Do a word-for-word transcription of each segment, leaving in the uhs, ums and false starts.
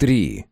Три.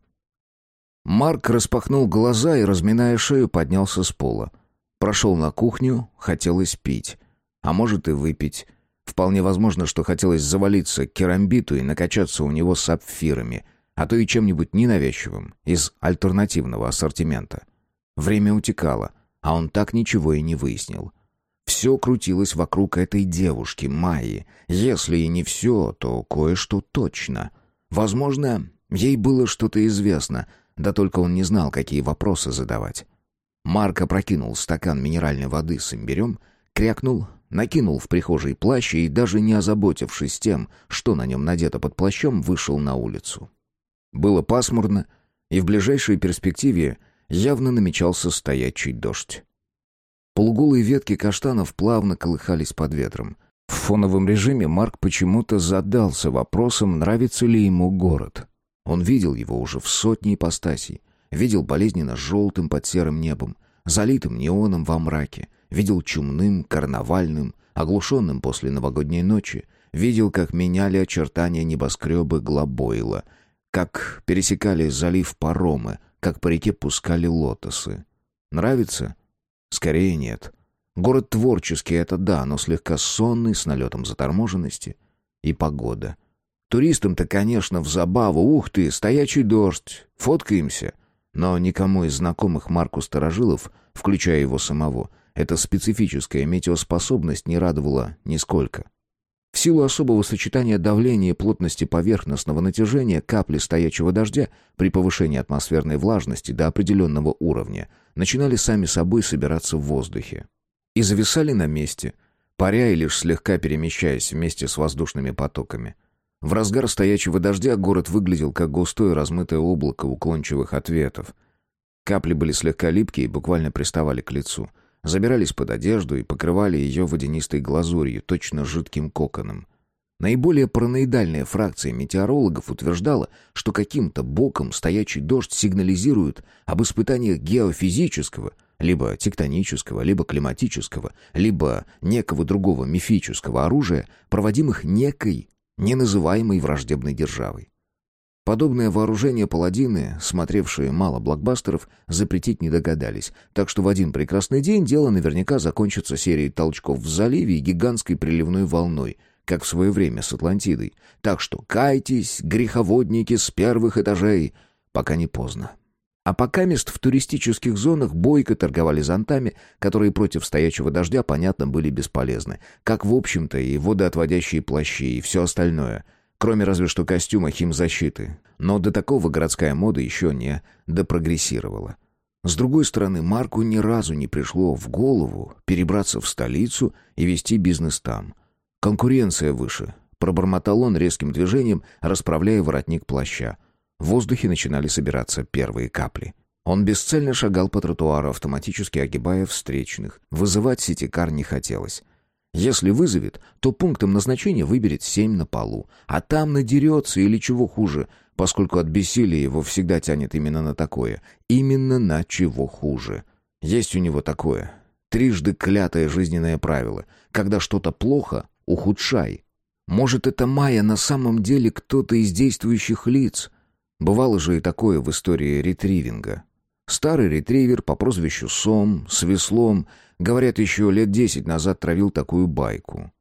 Марк распахнул глаза и, разминая шею, поднялся с пола. Прошел на кухню, хотелось пить. А может и выпить. Вполне возможно, что хотелось завалиться к керамбиту и накачаться у него сапфирами, а то и чем-нибудь ненавязчивым из альтернативного ассортимента. Время утекало, а он так ничего и не выяснил. Все крутилось вокруг этой девушки, Майи. Если и не все, то кое-что точно. Возможно, ей было что-то известно, да только он не знал, какие вопросы задавать. Марк опрокинул стакан минеральной воды с имбирем, крякнул, накинул в прихожей плащ и, даже не озаботившись тем, что на нем надето под плащом, вышел на улицу. Было пасмурно, и в ближайшей перспективе явно намечался стоячий дождь. Полуголые ветки каштанов плавно колыхались под ветром. В фоновом режиме Марк почему-то задался вопросом, нравится ли ему город. Он видел его уже в сотне ипостасей. Видел болезненно желтым под серым небом, залитым неоном во мраке. Видел чумным, карнавальным, оглушенным после новогодней ночи. Видел, как меняли очертания небоскребы Глобойла, как пересекали залив паромы, как по реке пускали лотосы. Нравится? Скорее нет. Город творческий — это да, но слегка сонный, с налетом заторможенности. И погода. Туристам-то, конечно, в забаву. Ух ты, стоячий дождь, фоткаемся. Но никому из знакомых Марку старожилов, включая его самого, эта специфическая метеоспособность не радовала нисколько. В силу особого сочетания давления и плотности поверхностного натяжения капли стоячего дождя при повышении атмосферной влажности до определенного уровня начинали сами собой собираться в воздухе. И зависали на месте, паря и лишь слегка перемещаясь вместе с воздушными потоками. В разгар стоячего дождя город выглядел как густое размытое облако уклончивых ответов. Капли были слегка липкие и буквально приставали к лицу. Забирались под одежду и покрывали ее водянистой глазурью, точно жидким коконом. Наиболее параноидальная фракция метеорологов утверждала, что каким-то боком стоячий дождь сигнализирует об испытаниях геофизического, либо тектонического, либо климатического, либо некого другого мифического оружия, проводимых некой неназываемой враждебной державой. Подобное вооружение паладины, смотревшие мало блокбастеров, запретить не догадались, так что в один прекрасный день дело наверняка закончится серией толчков в заливе и гигантской приливной волной, как в свое время с Атлантидой. Так что кайтесь, греховодники с первых этажей, пока не поздно. А пока мест в туристических зонах бойко торговали зонтами, которые против стоячего дождя, понятно, были бесполезны, как, в общем-то, и водоотводящие плащи и все остальное, кроме разве что костюма химзащиты. Но до такого городская мода еще не допрогрессировала. С другой стороны, Марку ни разу не пришло в голову перебраться в столицу и вести бизнес там. Конкуренция выше. Пробормотал он резким движением, расправляя воротник плаща. В воздухе начинали собираться первые капли. Он бесцельно шагал по тротуару, автоматически огибая встречных. Вызывать ситикар не хотелось. Если вызовет, то пунктом назначения выберет семь на полу. А там надерется или чего хуже, поскольку от бессилия его всегда тянет именно на такое. Именно на чего хуже. Есть у него такое. Трижды клятое жизненное правило. Когда что-то плохо, ухудшай. Может, это Майя на самом деле кто-то из действующих лиц? Бывало же и такое в истории ретривинга. Старый ретривер по прозвищу Сом, с веслом, говорят, еще лет десять назад травил такую байку.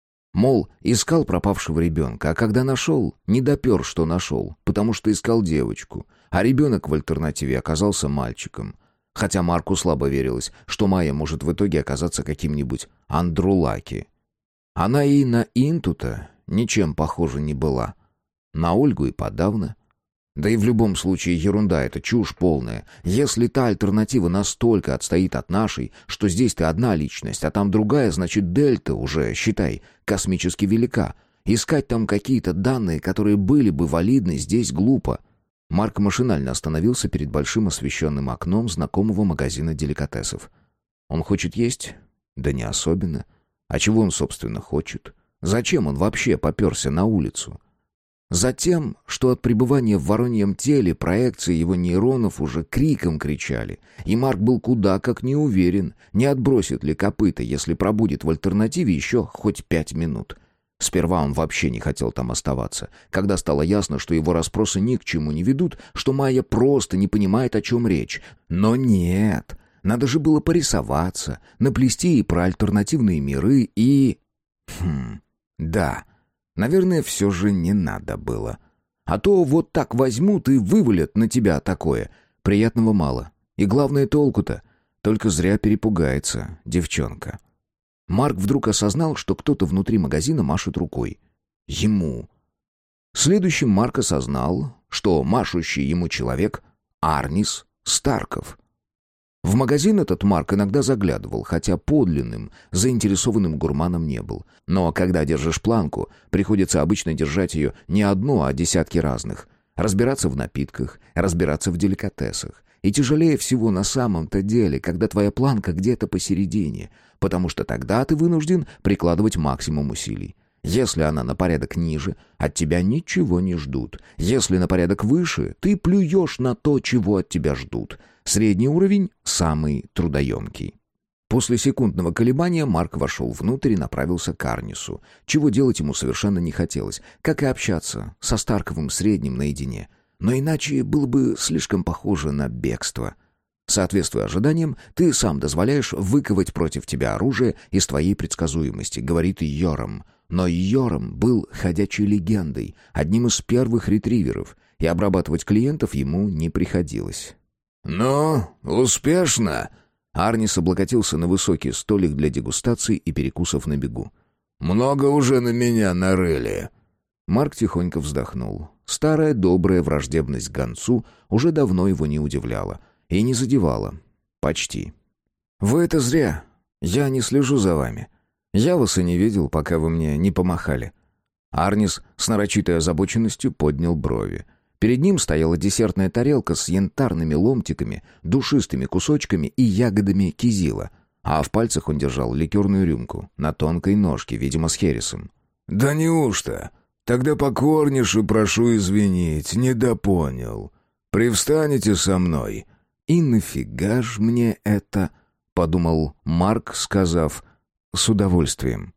Мол, искал пропавшего ребенка, а когда нашел, не допер, что нашел, потому что искал девочку, а ребенок в альтернативе оказался мальчиком. Хотя Марку слабо верилось, что Майя может в итоге оказаться каким-нибудь Андрулаки. Она и на Интута ничем похожа не была. На Ольгу и подавно. Да и в любом случае ерунда, это чушь полная. Если та альтернатива настолько отстоит от нашей, что здесь ты одна личность, а там другая, значит дельта уже, считай, космически велика. Искать там какие-то данные, которые были бы валидны, здесь глупо. Марк машинально остановился перед большим освещенным окном знакомого магазина деликатесов. Он хочет есть? Да не особенно. А чего он, собственно, хочет? Зачем он вообще попёрся на улицу? Затем, что от пребывания в вороньем теле проекции его нейронов уже криком кричали, и Марк был куда как не уверен, не отбросит ли копыта, если пробудет в альтернативе еще хоть пять минут. Сперва он вообще не хотел там оставаться. Когда стало ясно, что его расспросы ни к чему не ведут, что Майя просто не понимает, о чем речь. Но нет, надо же было порисоваться, наплести и про альтернативные миры, и... Хм, да, наверное, все же не надо было. А то вот так возьмут и вывалят на тебя такое. Приятного мало. И главное, толку-то. Только зря перепугается девчонка. Марк вдруг осознал, что кто-то внутри магазина машет рукой. Ему. Следующим Марк осознал, что машущий ему человек — Арнис Старков. В магазин этот Марк иногда заглядывал, хотя подлинным, заинтересованным гурманом не был. Но когда держишь планку, приходится обычно держать ее не одну, а десятки разных. Разбираться в напитках, разбираться в деликатесах. И тяжелее всего на самом-то деле, когда твоя планка где-то посередине, потому что тогда ты вынужден прикладывать максимум усилий. Если она на порядок ниже, от тебя ничего не ждут. Если на порядок выше, ты плюешь на то, чего от тебя ждут. Средний уровень – самый трудоемкий. После секундного колебания Марк вошел внутрь и направился к Арнису, чего делать ему совершенно не хотелось, как и общаться со Старковым средним наедине. Но иначе было бы слишком похоже на бегство. Соответствуя ожиданиям, ты сам дозволяешь выковать против тебя оружие из твоей предсказуемости, говорит Йорам. Но Йорам был ходячей легендой, одним из первых ретриверов, и обрабатывать клиентов ему не приходилось. «Ну, успешно?» Арнис облокотился на высокий столик для дегустаций и перекусов на бегу. «Много уже на меня нарыли». Марк тихонько вздохнул. Старая добрая враждебность к гонцу уже давно его не удивляла и не задевала. Почти. «Вы это зря. Я не слежу за вами. Я вас и не видел, пока вы мне не помахали». Арнис с нарочитой озабоченностью поднял брови. Перед ним стояла десертная тарелка с янтарными ломтиками, душистыми кусочками и ягодами кизила, а в пальцах он держал ликерную рюмку на тонкой ножке, видимо, с хересом. «Да неужто? Тогда покорнейше прошу извинить, недопонял. Привстанете со мной?» «И нафига ж мне это?» — подумал Марк, сказав «с удовольствием».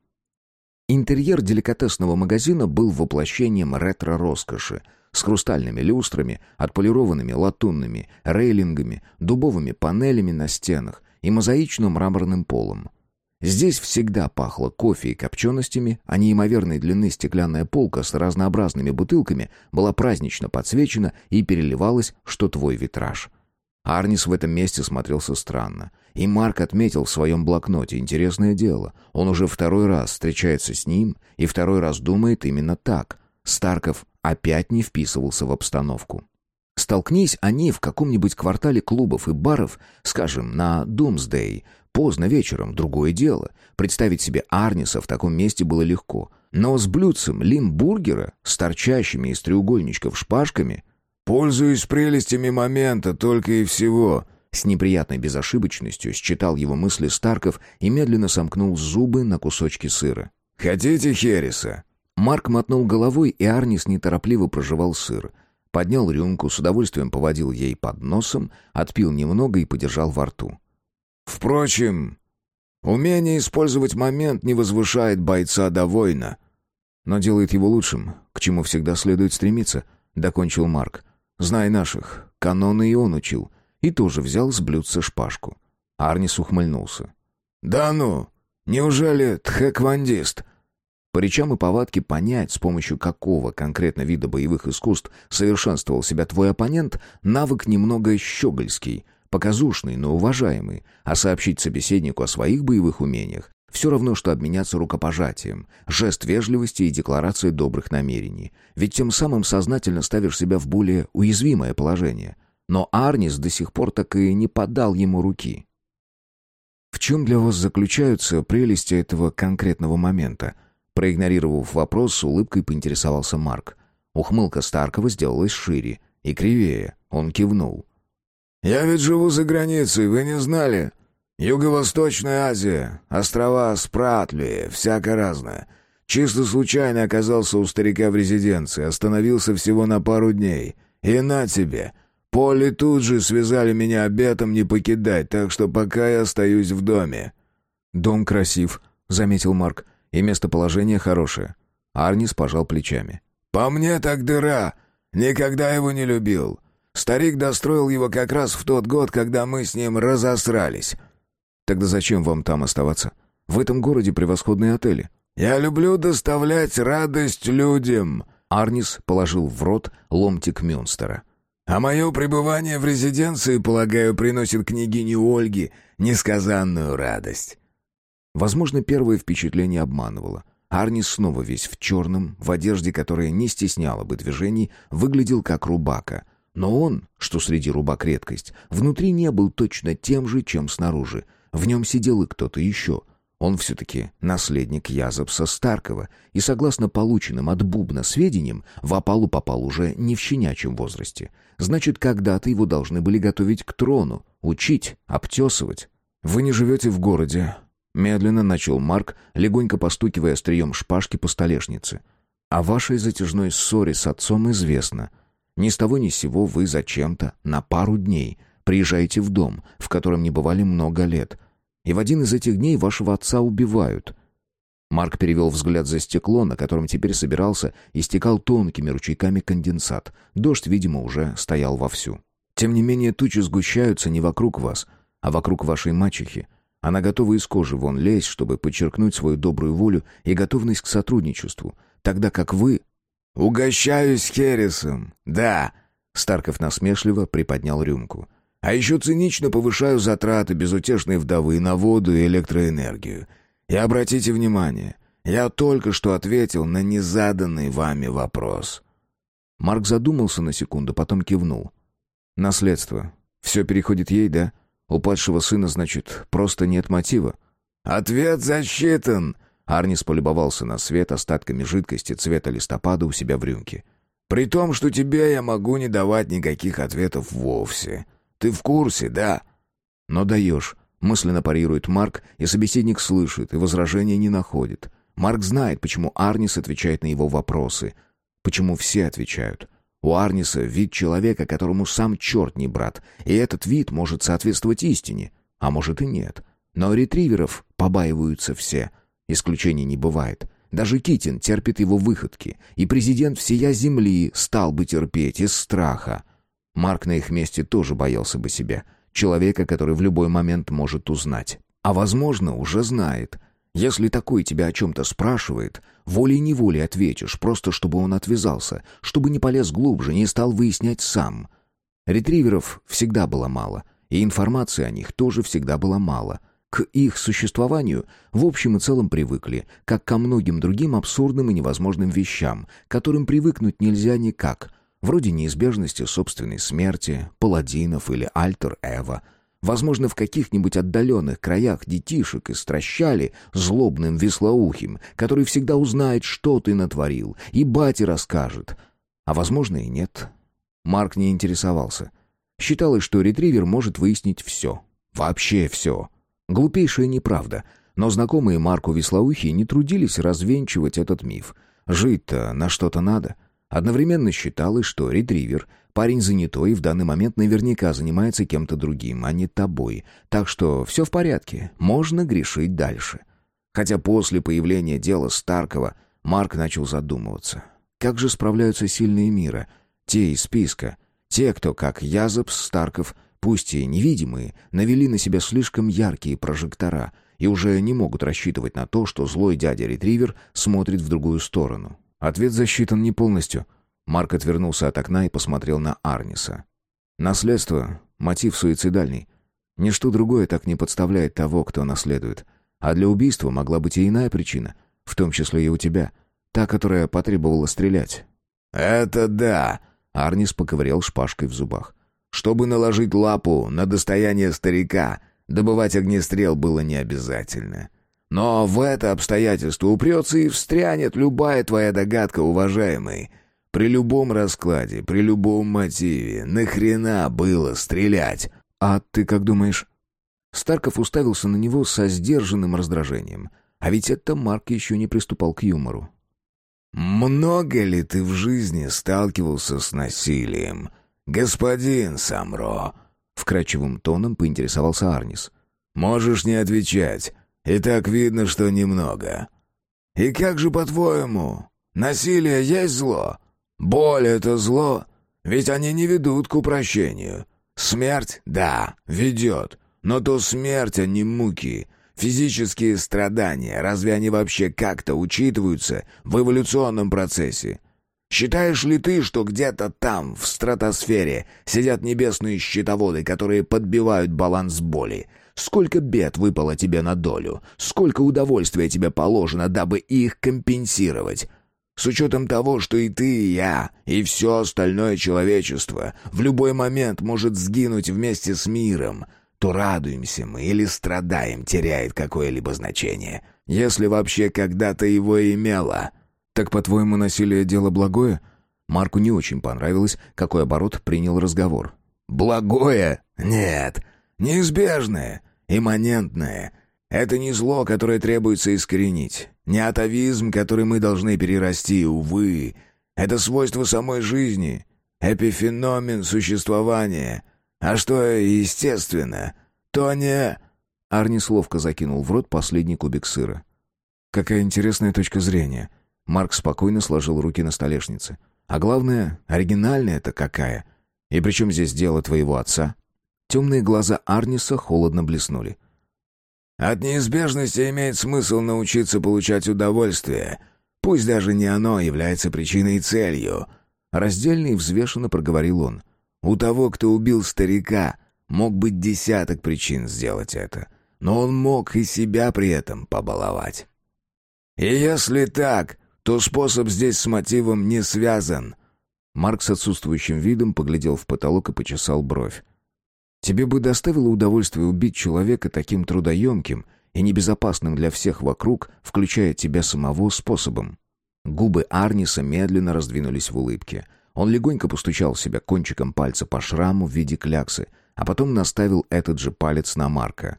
Интерьер деликатесного магазина был воплощением ретро-роскоши, с хрустальными люстрами, отполированными латунными рейлингами, дубовыми панелями на стенах и мозаичным мраморным полом. Здесь всегда пахло кофе и копченостями, а неимоверной длины стеклянная полка с разнообразными бутылками была празднично подсвечена и переливалась, что твой витраж. Арнис в этом месте смотрелся странно. И Марк отметил в своем блокноте интересное дело. Он уже второй раз встречается с ним и второй раз думает именно так. Старков опять не вписывался в обстановку. Столкнись они в каком-нибудь квартале клубов и баров, скажем, на Думсдей, поздно вечером, другое дело. Представить себе Арниса в таком месте было легко. Но с блюдцем лимбургера, с торчащими из треугольничков шпажками... «Пользуюсь прелестями момента только и всего», — с неприятной безошибочностью считал его мысли Старков и медленно сомкнул зубы на кусочки сыра. «Хотите хереса?» Марк мотнул головой, и Арнис неторопливо прожевал сыр. Поднял рюмку, с удовольствием поводил ей под носом, отпил немного и подержал во рту. «Впрочем, умение использовать момент не возвышает бойца до воина». «Но делает его лучшим, к чему всегда следует стремиться», — докончил Марк. «Знай наших, каноны и он учил, и тоже взял с блюдца шпажку». Арнис ухмыльнулся. «Да ну, неужели тхэквондист?» По речам и повадке понять, с помощью какого конкретно вида боевых искусств совершенствовал себя твой оппонент, навык немного щегольский, показушный, но уважаемый, а сообщить собеседнику о своих боевых умениях все равно, что обменяться рукопожатием, жест вежливости и декларация добрых намерений. Ведь тем самым сознательно ставишь себя в более уязвимое положение. Но Арнис до сих пор так и не подал ему руки. «В чем для вас заключаются прелести этого конкретного момента?» Проигнорировав вопрос, с улыбкой поинтересовался Марк. Ухмылка Старкова сделалась шире и кривее. Он кивнул. «Я ведь живу за границей, вы не знали? Юго-Восточная Азия, острова Спратли, всяко разное. Чисто случайно оказался у старика в резиденции, остановился всего на пару дней. И на тебе. Поле тут же связали меня обетом не покидать, так что пока я остаюсь в доме». «Дом красив», — заметил Марк, — «и местоположение хорошее». Арнис пожал плечами. «По мне так дыра. Никогда его не любил. Старик достроил его как раз в тот год, когда мы с ним разосрались». «Тогда зачем вам там оставаться? В этом городе превосходные отели». «Я люблю доставлять радость людям», — Арнис положил в рот ломтик Мюнстера. «А мое пребывание в резиденции, полагаю, приносит княгине Ольге несказанную радость». Возможно, первое впечатление обманывало. Арнис снова весь в черном, в одежде, которая не стесняла бы движений, выглядел как рубака. Но он, что среди рубак редкость, внутри не был точно тем же, чем снаружи. В нем сидел и кто-то еще. Он все-таки наследник Язопса Старкова, и, согласно полученным от Бубна сведениям, в опалу попал уже не в щенячьем возрасте. Значит, когда-то его должны были готовить к трону, учить, обтесывать. «Вы не живете в городе», — медленно начал Марк, легонько постукивая острием шпажки по столешнице. «О вашей затяжной ссоре с отцом известно. Ни с того ни с сего вы зачем-то на пару дней приезжаете в дом, в котором не бывали много лет, и в один из этих дней вашего отца убивают». Марк перевел взгляд за стекло, на котором теперь собирался и стекал тонкими ручейками конденсат. Дождь, видимо, уже стоял вовсю. «Тем не менее, тучи сгущаются не вокруг вас, а вокруг вашей мачехи. Она готова из кожи вон лезть, чтобы подчеркнуть свою добрую волю и готовность к сотрудничеству, тогда как вы...» «Угощаюсь хересом, да», — Старков насмешливо приподнял рюмку. «А еще цинично повышаю затраты безутешной вдовы на воду и электроэнергию. И обратите внимание, я только что ответил на незаданный вами вопрос». Марк задумался на секунду, потом кивнул. «Наследство. Все переходит ей, да? У падшего сына, значит, просто нет мотива?» «Ответ засчитан!» Арнис полюбовался на свет остатками жидкости цвета листопада у себя в рюмке. «При том, что тебе я могу не давать никаких ответов вовсе. Ты в курсе, да?» «Но даешь», — мысленно парирует Марк, и собеседник слышит, и возражения не находит. Марк знает, почему Арнис отвечает на его вопросы. Почему все отвечают. У Арниса вид человека, которому сам черт не брат, и этот вид может соответствовать истине, а может и нет. Но ретриверов побаиваются все. Исключений не бывает. Даже Китин терпит его выходки, и президент всея земли стал бы терпеть из страха. Марк на их месте тоже боялся бы себя. Человека, который в любой момент может узнать. А, возможно, уже знает. Если такой тебя о чем-то спрашивает, волей-неволей ответишь, просто чтобы он отвязался, чтобы не полез глубже, не стал выяснять сам. Ретриверов всегда было мало, и информации о них тоже всегда было мало. К их существованию в общем и целом привыкли, как ко многим другим абсурдным и невозможным вещам, к которым привыкнуть нельзя никак, вроде неизбежности собственной смерти, паладинов или альтер-эго. Возможно, в каких-нибудь отдаленных краях детишек истращали злобным вислоухим, который всегда узнает, что ты натворил, и бате расскажет. А возможно и нет. Марк не интересовался. Считалось, что ретривер может выяснить все. Вообще все. Глупейшая неправда. Но знакомые Марку вислоухие не трудились развенчивать этот миф. Жить-то на что-то надо. Одновременно считалось, что ретривер — парень занятой и в данный момент наверняка занимается кем-то другим, а не тобой. Так что все в порядке, можно грешить дальше. Хотя после появления дела Старкова Марк начал задумываться. Как же справляются сильные мира? Те из списка. Те, кто, как Язопс Старков, пусть и невидимые, навели на себя слишком яркие прожектора и уже не могут рассчитывать на то, что злой дядя-ретривер смотрит в другую сторону. Ответ засчитан не полностью. Марк отвернулся от окна и посмотрел на Арниса. Наследство — мотив суицидальный. Ничто другое так не подставляет того, кто наследует. А для убийства могла быть и иная причина, в том числе и у тебя, та, которая потребовала стрелять. «Это да!» — Арнис поковырял шпажкой в зубах. «Чтобы наложить лапу на достояние старика, добывать огнестрел было не обязательно. Но в это обстоятельство упрется и встрянет любая твоя догадка, уважаемый. При любом раскладе, при любом мотиве, нахрена было стрелять?» «А ты как думаешь?» Старков уставился на него со сдержанным раздражением. А ведь это Марк еще не приступал к юмору. «Много ли ты в жизни сталкивался с насилием, господин Самро?» Вкрадчивым тоном поинтересовался Арнис. «Можешь не отвечать. И так видно, что немного. И как же, по-твоему, Насилие есть зло? Боль — это зло? Ведь они не ведут к упрощению. Смерть, да, ведет. Но то смерть, а не муки. Физические страдания, разве они вообще как-то учитываются в эволюционном процессе? Считаешь ли ты, что где-то там, в стратосфере, сидят небесные счетоводы, которые подбивают баланс боли? Сколько бед выпало тебе на долю? Сколько удовольствия тебе положено, дабы их компенсировать? С учетом того, что и ты, и я, и все остальное человечество в любой момент может сгинуть вместе с миром, то радуемся мы или страдаем теряет какое-либо значение, если вообще когда-то его имело. Так, по-твоему, насилие — дело благое? Марку не очень понравилось, какой оборот принял разговор. Благое? Нет. Неизбежное, имманентное. Это не зло, которое требуется искоренить. Не атовизм, который мы должны перерасти, увы. Это свойство самой жизни, эпифеномен существования. А что естественно, то не... Арнис ловко закинул в рот последний кубик сыра. Какая интересная точка зрения. Марк спокойно сложил руки на столешнице. А главное, оригинальная-то какая. И при чем здесь дело твоего отца? Темные глаза Арниса холодно блеснули. От неизбежности имеет смысл научиться получать удовольствие, пусть даже не оно является причиной и целью. Раздельно и взвешенно проговорил он. У того, кто убил старика, мог быть десяток причин сделать это, но он мог и себя при этом побаловать. И если так, то способ здесь с мотивом не связан. Марк с отсутствующим видом поглядел в потолок и почесал бровь. Тебе бы доставило удовольствие убить человека таким трудоемким и небезопасным для всех вокруг, включая тебя самого, способом. Губы Арниса медленно раздвинулись в улыбке. Он легонько постучал себя кончиком пальца по шраму в виде кляксы, а потом наставил этот же палец на Марка.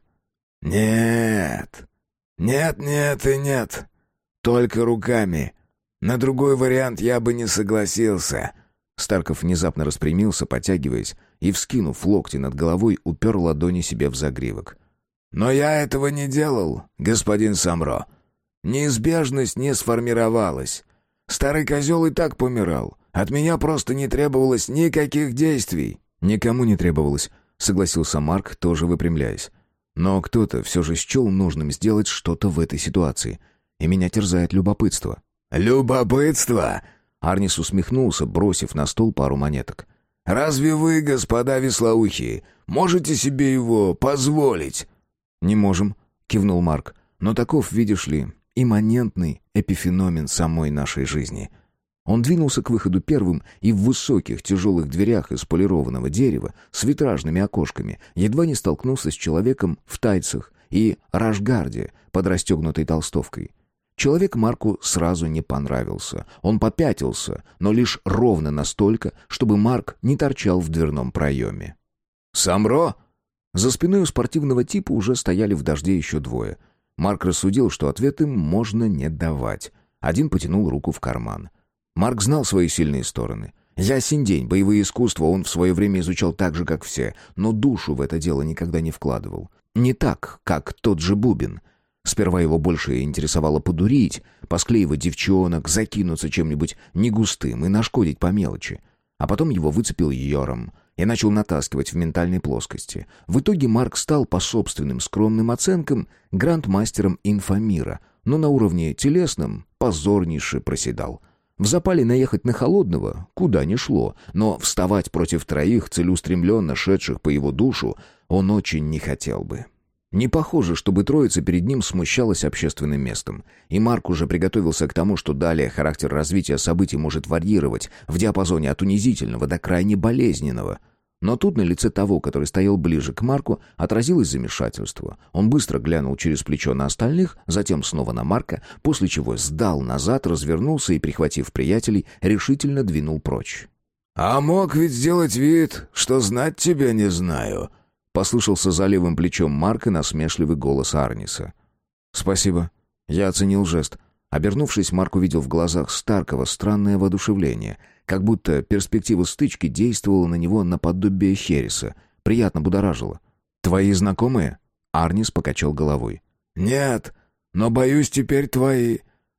«Нет, нет, нет и нет. Только руками. На другой вариант я бы не согласился». Старков внезапно распрямился, потягиваясь, и, вскинув локти над головой, упер ладони себе в загривок. «Но я этого не делал, господин Самро. Неизбежность не сформировалась. Старый козел и так помирал. От меня просто не требовалось никаких действий». «Никому не требовалось», — согласился Марк, тоже выпрямляясь. «Но кто-то все же счел нужным сделать что-то в этой ситуации, и меня терзает любопытство». «Любопытство?» Арнис усмехнулся, бросив на стол пару монеток. «Разве вы, господа веслоухие, можете себе его позволить?» «Не можем», — кивнул Марк. «Но таков, видишь ли, имманентный эпифеномен самой нашей жизни». Он двинулся к выходу первым и в высоких тяжелых дверях из полированного дерева с витражными окошками едва не столкнулся с человеком в тайцах и рашгарде под расстегнутой толстовкой. Человек Марку сразу не понравился. Он попятился, но лишь ровно настолько, чтобы Марк не торчал в дверном проеме. «Самро?» За спиной у спортивного типа уже стояли в дожде еще двое. Марк рассудил, что ответ им можно не давать. Один потянул руку в карман. Марк знал свои сильные стороны. Ясен день, боевые искусства он в свое время изучал так же, как все, но душу в это дело никогда не вкладывал. Не так, как тот же Бубин. Сперва его больше интересовало подурить, посклеивать девчонок, закинуться чем-нибудь негустым и нашкодить по мелочи. А потом его выцепил Йором и начал натаскивать в ментальной плоскости. В итоге Марк стал, по собственным скромным оценкам, грандмастером инфомира, но на уровне телесном позорнейше проседал. В запале наехать на холодного куда ни шло, но вставать против троих, целеустремленно шедших по его душу, он очень не хотел бы. Не похоже, чтобы троица перед ним смущалась общественным местом, и Марк уже приготовился к тому, что далее характер развития событий может варьировать в диапазоне от унизительного до крайне болезненного. Но тут на лице того, который стоял ближе к Марку, отразилось замешательство. Он быстро глянул через плечо на остальных, затем снова на Марка, после чего сдал назад, развернулся и, прихватив приятелей, решительно двинул прочь. «А мог ведь сделать вид, что знать тебя не знаю», — послышался за левым плечом Марка насмешливый голос Арниса. «Спасибо». Я оценил жест. Обернувшись, Марк увидел в глазах Старкова странное воодушевление, как будто перспектива стычки действовала на него наподобие хереса. Приятно будоражило. «Твои знакомые?» Арнис покачал головой. «Нет, но, боюсь, теперь твои.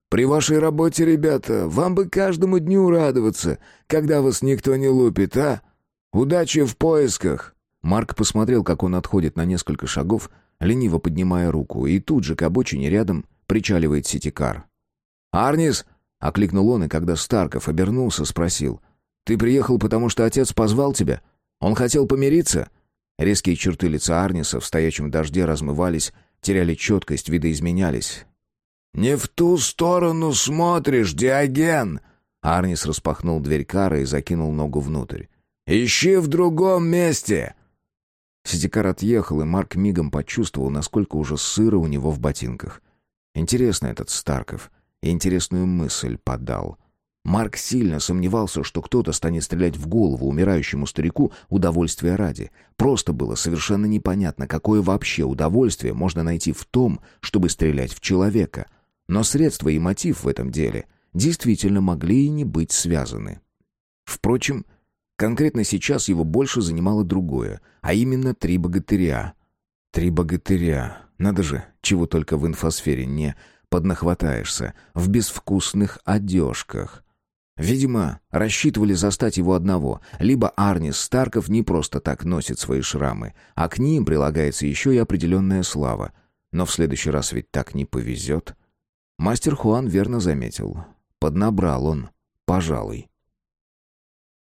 При вашей работе, ребята, вам бы каждому дню радоваться, когда вас никто не лупит, а? Удачи в поисках!» Марк посмотрел, как он отходит на несколько шагов, лениво поднимая руку, и тут же к обочине рядом причаливает ситикар. «Арнис!» — окликнул он, и когда Старков обернулся, спросил. «Ты приехал, потому что отец позвал тебя? Он хотел помириться?» Резкие черты лица Арниса в стоячем дожде размывались, теряли четкость, видоизменялись. «Не в ту сторону смотришь, Диоген!» Арнис распахнул дверь кара и закинул ногу внутрь. «Ищи в другом месте!» Ситикар отъехал, и Марк мигом почувствовал, насколько уже сыро у него в ботинках. Интересно этот Старков, и интересную мысль подал. Марк сильно сомневался, что кто-то станет стрелять в голову умирающему старику удовольствия ради. Просто было совершенно непонятно, какое вообще удовольствие можно найти в том, чтобы стрелять в человека. Но средства и мотив в этом деле действительно могли и не быть связаны. Впрочем, конкретно сейчас его больше занимало другое, а именно три богатыря. Три богатыря. Надо же, чего только в инфосфере не поднахватаешься, в безвкусных одежках. Видимо, рассчитывали застать его одного, либо Арнис Старков не просто так носит свои шрамы, а к ним прилагается еще и определенная слава. Но в следующий раз ведь так не повезет. Мастер Хуан верно заметил. Поднабрал он, пожалуй.